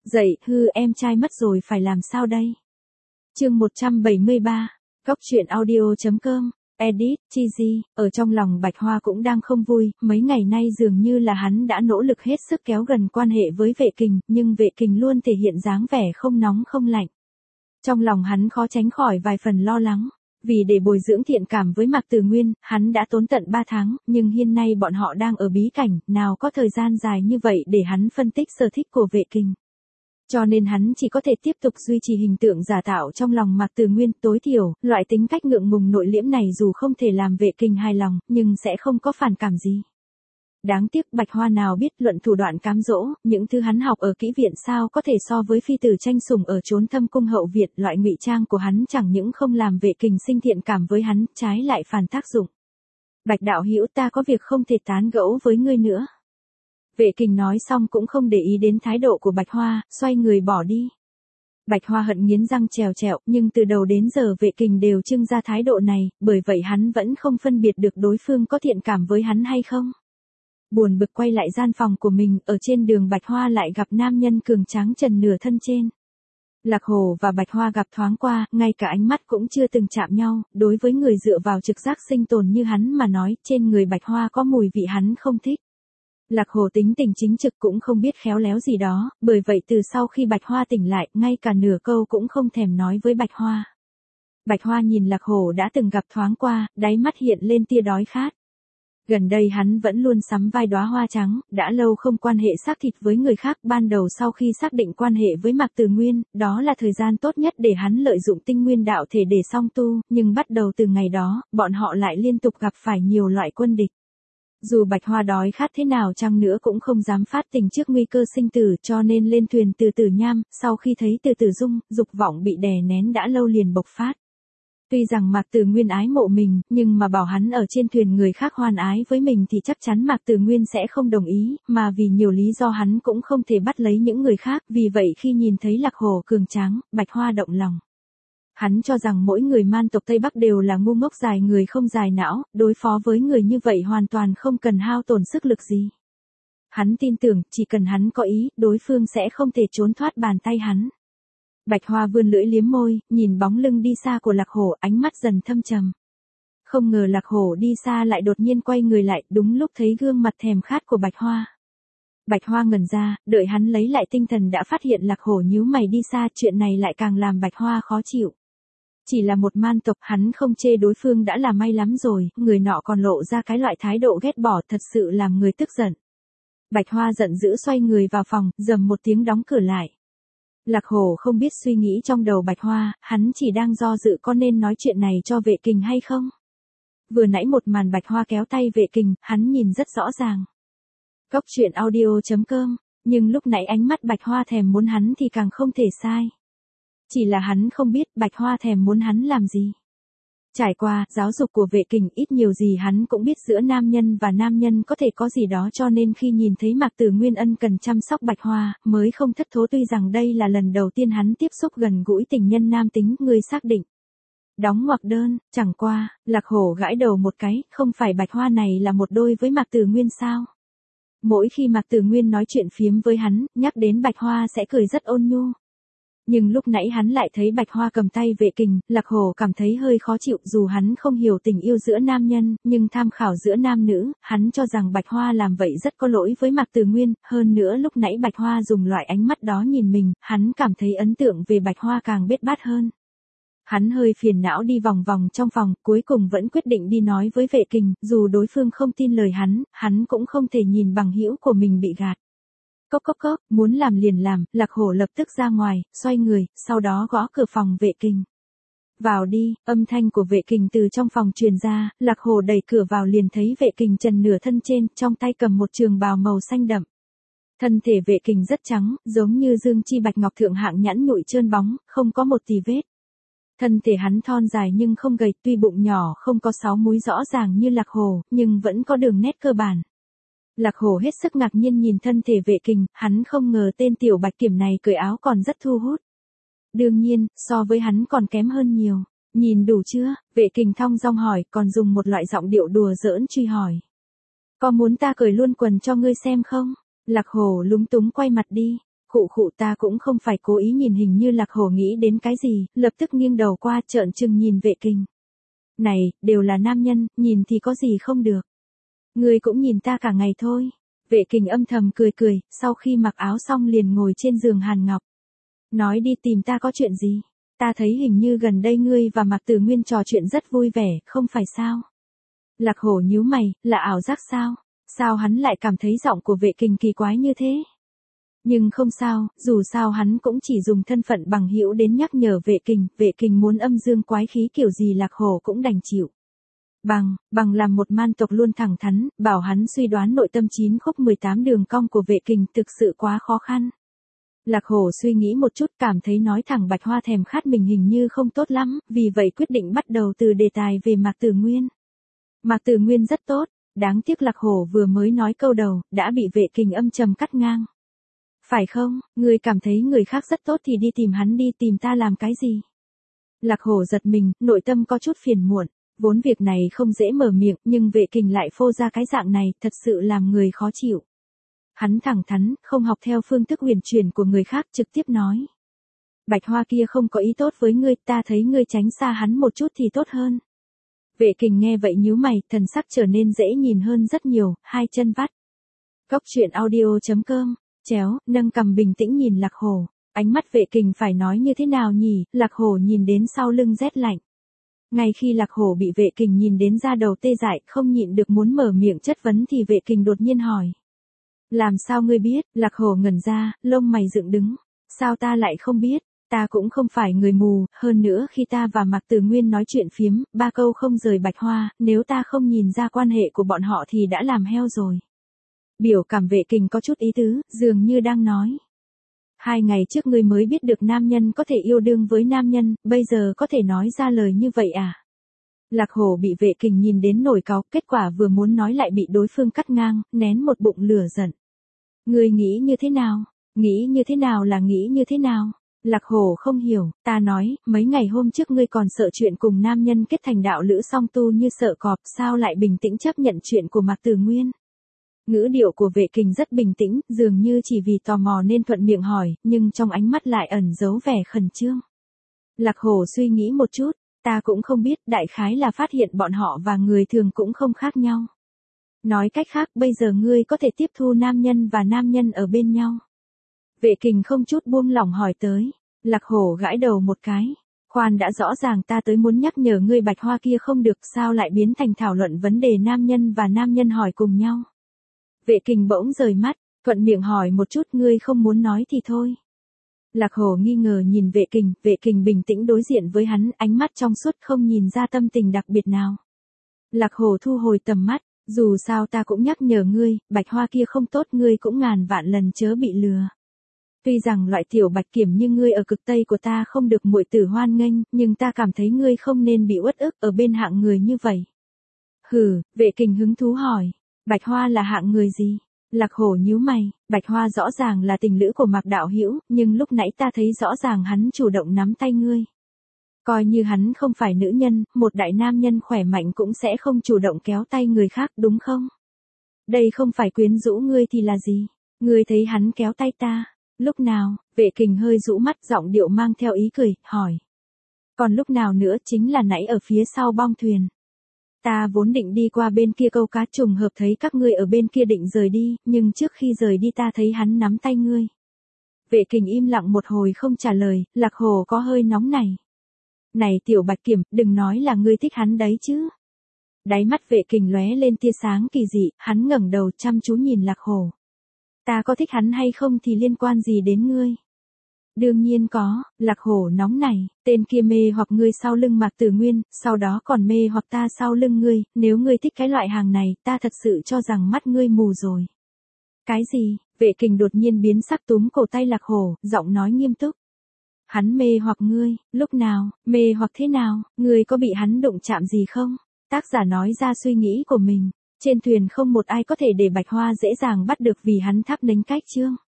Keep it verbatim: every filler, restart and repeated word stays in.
Dậy, hư em trai mất rồi phải làm sao đây? Chương một trăm bảy mươi ba, Góc truyện audio.com, edit, cheesy, ở trong lòng Bạch Hoa cũng đang không vui, mấy ngày nay dường như là hắn đã nỗ lực hết sức kéo gần quan hệ với Vệ Kình, nhưng Vệ Kình luôn thể hiện dáng vẻ không nóng không lạnh. Trong lòng hắn khó tránh khỏi vài phần lo lắng. Vì để bồi dưỡng thiện cảm với Mạc Tử Nguyên, hắn đã tốn tận ba tháng, nhưng hiện nay bọn họ đang ở bí cảnh, nào có thời gian dài như vậy để hắn phân tích sở thích của Vệ Kình. Cho nên hắn chỉ có thể tiếp tục duy trì hình tượng giả tạo trong lòng Mạc Tử Nguyên, tối thiểu, loại tính cách ngượng ngùng nội liễm này dù không thể làm Vệ Kình hài lòng, nhưng sẽ không có phản cảm gì. Đáng tiếc Bạch Hoa nào biết luận thủ đoạn cám dỗ, những thứ hắn học ở kỹ viện sao có thể so với phi tử tranh sủng ở chốn thâm cung hậu Việt, loại ngụy trang của hắn chẳng những không làm Vệ Kình sinh thiện cảm với hắn, trái lại phản tác dụng. Bạch đạo hữu, ta có việc không thể tán gẫu với ngươi nữa. Vệ Kình nói xong cũng không để ý đến thái độ của Bạch Hoa, xoay người bỏ đi. Bạch Hoa hận nghiến răng trèo trẹo, nhưng từ đầu đến giờ Vệ Kình đều trưng ra thái độ này, bởi vậy hắn vẫn không phân biệt được đối phương có thiện cảm với hắn hay không. Buồn bực quay lại gian phòng của mình, ở trên đường Bạch Hoa lại gặp nam nhân cường tráng trần nửa thân trên. Lạc Hổ và Bạch Hoa gặp thoáng qua, ngay cả ánh mắt cũng chưa từng chạm nhau, đối với người dựa vào trực giác sinh tồn như hắn mà nói, trên người Bạch Hoa có mùi vị hắn không thích. Lạc Hổ tính tình chính trực cũng không biết khéo léo gì đó, bởi vậy từ sau khi Bạch Hoa tỉnh lại, ngay cả nửa câu cũng không thèm nói với Bạch Hoa. Bạch Hoa nhìn Lạc Hổ đã từng gặp thoáng qua, đáy mắt hiện lên tia đói khát. Gần đây hắn vẫn luôn sắm vai đóa hoa trắng, đã lâu không quan hệ xác thịt với người khác. Ban đầu sau khi xác định quan hệ với Mạc Tử Nguyên, đó là thời gian tốt nhất để hắn lợi dụng tinh nguyên đạo thể để song tu, nhưng bắt đầu từ ngày đó, bọn họ lại liên tục gặp phải nhiều loại quân địch. Dù Bạch Hoa đói khát thế nào chăng nữa cũng không dám phát tình trước nguy cơ sinh tử, cho nên lên thuyền Từ Tử Nham, sau khi thấy Từ Tử Dung, dục vọng bị đè nén đã lâu liền bộc phát. Tuy rằng Mạc Tử Nguyên ái mộ mình, nhưng mà bảo hắn ở trên thuyền người khác hoan ái với mình thì chắc chắn Mạc Tử Nguyên sẽ không đồng ý, mà vì nhiều lý do hắn cũng không thể bắt lấy những người khác, vì vậy khi nhìn thấy Lạc Hổ cường tráng, Bạch Hoa động lòng. Hắn cho rằng mỗi người man tộc Tây Bắc đều là ngu ngốc dài người không dài não, đối phó với người như vậy hoàn toàn không cần hao tổn sức lực gì. Hắn tin tưởng, chỉ cần hắn có ý, đối phương sẽ không thể trốn thoát bàn tay hắn. Bạch Hoa vươn lưỡi liếm môi, nhìn bóng lưng đi xa của Lạc Hổ, ánh mắt dần thâm trầm. Không ngờ Lạc Hổ đi xa lại đột nhiên quay người lại, đúng lúc thấy gương mặt thèm khát của Bạch Hoa. Bạch Hoa ngẩn ra, đợi hắn lấy lại tinh thần đã phát hiện Lạc Hổ nhíu mày đi xa, chuyện này lại càng làm Bạch Hoa khó chịu. Chỉ là một man tộc, hắn không chê đối phương đã là may lắm rồi, người nọ còn lộ ra cái loại thái độ ghét bỏ, thật sự làm người tức giận. Bạch Hoa giận dữ xoay người vào phòng, rầm một tiếng đóng cửa lại. Lạc Hổ không biết suy nghĩ trong đầu Bạch Hoa, hắn chỉ đang do dự có nên nói chuyện này cho Vệ Kình hay không. Vừa nãy một màn Bạch Hoa kéo tay Vệ Kình, hắn nhìn rất rõ ràng. Góc truyện audio.com, nhưng lúc nãy ánh mắt Bạch Hoa thèm muốn hắn thì càng không thể sai. Chỉ là hắn không biết Bạch Hoa thèm muốn hắn làm gì. Trải qua giáo dục của Vệ Kình, ít nhiều gì hắn cũng biết giữa nam nhân và nam nhân có thể có gì đó, cho nên khi nhìn thấy Mạc Tử Nguyên ân cần chăm sóc Bạch Hoa, mới không thất thố. Tuy rằng đây là lần đầu tiên hắn tiếp xúc gần gũi tình nhân nam tính, người xác định. Đóng ngoặc đơn, chẳng qua, Lạc Hổ gãi đầu một cái, không phải Bạch Hoa này là một đôi với Mạc Tử Nguyên sao? Mỗi khi Mạc Tử Nguyên nói chuyện phiếm với hắn, nhắc đến Bạch Hoa sẽ cười rất ôn nhu. Nhưng lúc nãy hắn lại thấy Bạch Hoa cầm tay Vệ Kình, Lạc Hổ cảm thấy hơi khó chịu. Dù hắn không hiểu tình yêu giữa nam nhân, nhưng tham khảo giữa nam nữ, hắn cho rằng Bạch Hoa làm vậy rất có lỗi với Mạc Tử Nguyên. Hơn nữa lúc nãy Bạch Hoa dùng loại ánh mắt đó nhìn mình, hắn cảm thấy ấn tượng về Bạch Hoa càng bết bát hơn. Hắn hơi phiền não đi vòng vòng trong phòng, cuối cùng vẫn quyết định đi nói với Vệ Kình, dù đối phương không tin lời hắn, hắn cũng không thể nhìn bằng hữu của mình bị gạt. Cốc cốc cốc, muốn làm liền làm, Lạc Hổ lập tức ra ngoài, xoay người, sau đó gõ cửa phòng Vệ Kình. Vào đi, âm thanh của Vệ Kình từ trong phòng truyền ra, Lạc Hổ đẩy cửa vào liền thấy Vệ Kình trần nửa thân trên, trong tay cầm một trường bào màu xanh đậm. Thân thể Vệ Kình rất trắng, giống như dương chi bạch ngọc thượng hạng nhẵn nhụi trơn bóng, không có một tì vết. Thân thể hắn thon dài nhưng không gầy, tuy bụng nhỏ không có sáu múi rõ ràng như Lạc Hổ, nhưng vẫn có đường nét cơ bản. Lạc Hổ hết sức ngạc nhiên nhìn thân thể Vệ Kình, hắn không ngờ tên tiểu bạch kiểm này cởi áo còn rất thu hút. Đương nhiên, so với hắn còn kém hơn nhiều. Nhìn đủ chưa? Vệ Kình thong dong hỏi, còn dùng một loại giọng điệu đùa giỡn truy hỏi. Có muốn ta cởi luôn quần cho ngươi xem không? Lạc Hổ lúng túng quay mặt đi. Khụ khụ, ta cũng không phải cố ý, nhìn hình như Lạc Hổ nghĩ đến cái gì, lập tức nghiêng đầu qua trợn trừng nhìn Vệ Kình. Này, đều là nam nhân, nhìn thì có gì không được. Ngươi cũng nhìn ta cả ngày thôi. Vệ Kình âm thầm cười cười, sau khi mặc áo xong liền ngồi trên giường Hàn Ngọc. Nói đi, tìm ta có chuyện gì? Ta thấy hình như gần đây ngươi và Mạc Tử Nguyên trò chuyện rất vui vẻ, không phải sao? Lạc Hổ nhíu mày, là ảo giác sao? Sao hắn lại cảm thấy giọng của Vệ Kình kỳ quái như thế? Nhưng không sao, dù sao hắn cũng chỉ dùng thân phận bằng hữu đến nhắc nhở Vệ Kình, Vệ Kình muốn âm dương quái khí kiểu gì Lạc Hổ cũng đành chịu. Bằng, bằng làm một man tộc luôn thẳng thắn, bảo hắn suy đoán nội tâm chín khúc mười tám đường cong của Vệ Kình thực sự quá khó khăn. Lạc Hổ suy nghĩ một chút, cảm thấy nói thẳng Bạch Hoa thèm khát mình hình như không tốt lắm, vì vậy quyết định bắt đầu từ đề tài về Mạc Tử Nguyên. Mạc Tử Nguyên rất tốt, đáng tiếc Lạc Hổ vừa mới nói câu đầu, đã bị Vệ Kình âm trầm cắt ngang. Phải không, người cảm thấy người khác rất tốt thì đi tìm hắn đi, tìm ta làm cái gì? Lạc Hổ giật mình, nội tâm có chút phiền muộn, vốn việc này không dễ mở miệng, nhưng Vệ Kình lại phô ra cái dạng này, thật sự làm người khó chịu. Hắn thẳng thắn, không học theo phương thức huyền chuyển của người khác, trực tiếp nói. Bạch Hoa kia không có ý tốt với ngươi, ta thấy ngươi tránh xa hắn một chút thì tốt hơn. Vệ Kình nghe vậy nhíu mày, thần sắc trở nên dễ nhìn hơn rất nhiều, hai chân vắt. Cốc truyện audio chấm com, chéo, nâng cằm bình tĩnh nhìn Lạc Hổ. Ánh mắt Vệ Kình phải nói như thế nào nhỉ, Lạc Hổ nhìn đến sau lưng rét lạnh. Ngay khi Lạc Hổ bị Vệ Kình nhìn đến da đầu tê dại, không nhịn được muốn mở miệng chất vấn thì Vệ Kình đột nhiên hỏi. Làm sao ngươi biết? Lạc Hổ ngẩn ra, lông mày dựng đứng. Sao ta lại không biết? Ta cũng không phải người mù, hơn nữa khi ta và Mạc Tử Nguyên nói chuyện phiếm, ba câu không rời Bạch Hoa, nếu ta không nhìn ra quan hệ của bọn họ thì đã làm heo rồi. Biểu cảm Vệ Kình có chút ý tứ, dường như đang nói. Hai ngày trước ngươi mới biết được nam nhân có thể yêu đương với nam nhân, bây giờ có thể nói ra lời như vậy à? Lạc Hổ bị Vệ Kình nhìn đến nổi cáu, kết quả vừa muốn nói lại bị đối phương cắt ngang, nén một bụng lửa giận. Ngươi nghĩ như thế nào? Nghĩ như thế nào là nghĩ như thế nào? Lạc Hổ không hiểu, ta nói, mấy ngày hôm trước ngươi còn sợ chuyện cùng nam nhân kết thành đạo lữ song tu như sợ cọp, sao lại bình tĩnh chấp nhận chuyện của Mạc Tử Nguyên? Ngữ điệu của Vệ Kình rất bình tĩnh, dường như chỉ vì tò mò nên thuận miệng hỏi, nhưng trong ánh mắt lại ẩn giấu vẻ khẩn trương. Lạc Hổ suy nghĩ một chút, ta cũng không biết, đại khái là phát hiện bọn họ và người thường cũng không khác nhau. Nói cách khác, bây giờ ngươi có thể tiếp thu nam nhân và nam nhân ở bên nhau. Vệ Kình không chút buông lỏng hỏi tới. Lạc Hổ gãi đầu một cái. Khoan đã, rõ ràng ta tới muốn nhắc nhở ngươi Bạch Hoa kia không được, sao lại biến thành thảo luận vấn đề nam nhân và nam nhân hỏi cùng nhau. Vệ Kình bỗng rời mắt, thuận miệng hỏi một chút, ngươi không muốn nói thì thôi. Lạc Hổ nghi ngờ nhìn Vệ Kình, Vệ Kình bình tĩnh đối diện với hắn, ánh mắt trong suốt không nhìn ra tâm tình đặc biệt nào. Lạc Hổ thu hồi tầm mắt, dù sao ta cũng nhắc nhở ngươi, Bạch Hoa kia không tốt, ngươi cũng ngàn vạn lần chớ bị lừa. Tuy rằng loại tiểu bạch kiểm như ngươi ở cực Tây của ta không được muội tử hoan nghênh, nhưng ta cảm thấy ngươi không nên bị uất ức ở bên hạng người như vậy. Hừ, Vệ Kình hứng thú hỏi, Bạch Hoa là hạng người gì? Lạc Hổ nhíu mày, Bạch Hoa rõ ràng là tình lữ của Mạc đạo hữu, nhưng lúc nãy ta thấy rõ ràng hắn chủ động nắm tay ngươi. Coi như hắn không phải nữ nhân, một đại nam nhân khỏe mạnh cũng sẽ không chủ động kéo tay người khác, đúng không? Đây không phải quyến rũ ngươi thì là gì? Ngươi thấy hắn kéo tay ta? Lúc nào? Vệ Kình hơi rũ mắt, giọng điệu mang theo ý cười, hỏi. Còn lúc nào nữa, chính là nãy ở phía sau bong thuyền. Ta vốn định đi qua bên kia câu cá, trùng hợp thấy các ngươi ở bên kia định rời đi, nhưng trước khi rời đi ta thấy hắn nắm tay ngươi. Vệ Kình im lặng một hồi không trả lời, Lạc Hổ có hơi nóng này. Này tiểu bạch kiểm, đừng nói là ngươi thích hắn đấy chứ. Đáy mắt Vệ Kình lóe lên tia sáng kỳ dị, hắn ngẩng đầu chăm chú nhìn Lạc Hổ. Ta có thích hắn hay không thì liên quan gì đến ngươi? Đương nhiên có, Lạc Hổ nóng này, tên kia mê hoặc ngươi sau lưng Mạc Tử Nguyên, sau đó còn mê hoặc ta sau lưng ngươi, nếu ngươi thích cái loại hàng này, ta thật sự cho rằng mắt ngươi mù rồi. Cái gì? Vệ Kình đột nhiên biến sắc, túm cổ tay Lạc Hổ, giọng nói nghiêm túc. Hắn mê hoặc ngươi, lúc nào, mê hoặc thế nào, ngươi có bị hắn đụng chạm gì không? Tác giả nói ra suy nghĩ của mình. Trên thuyền không một ai có thể để Bạch Hoa dễ dàng bắt được vì hắn thắp nến cách chương.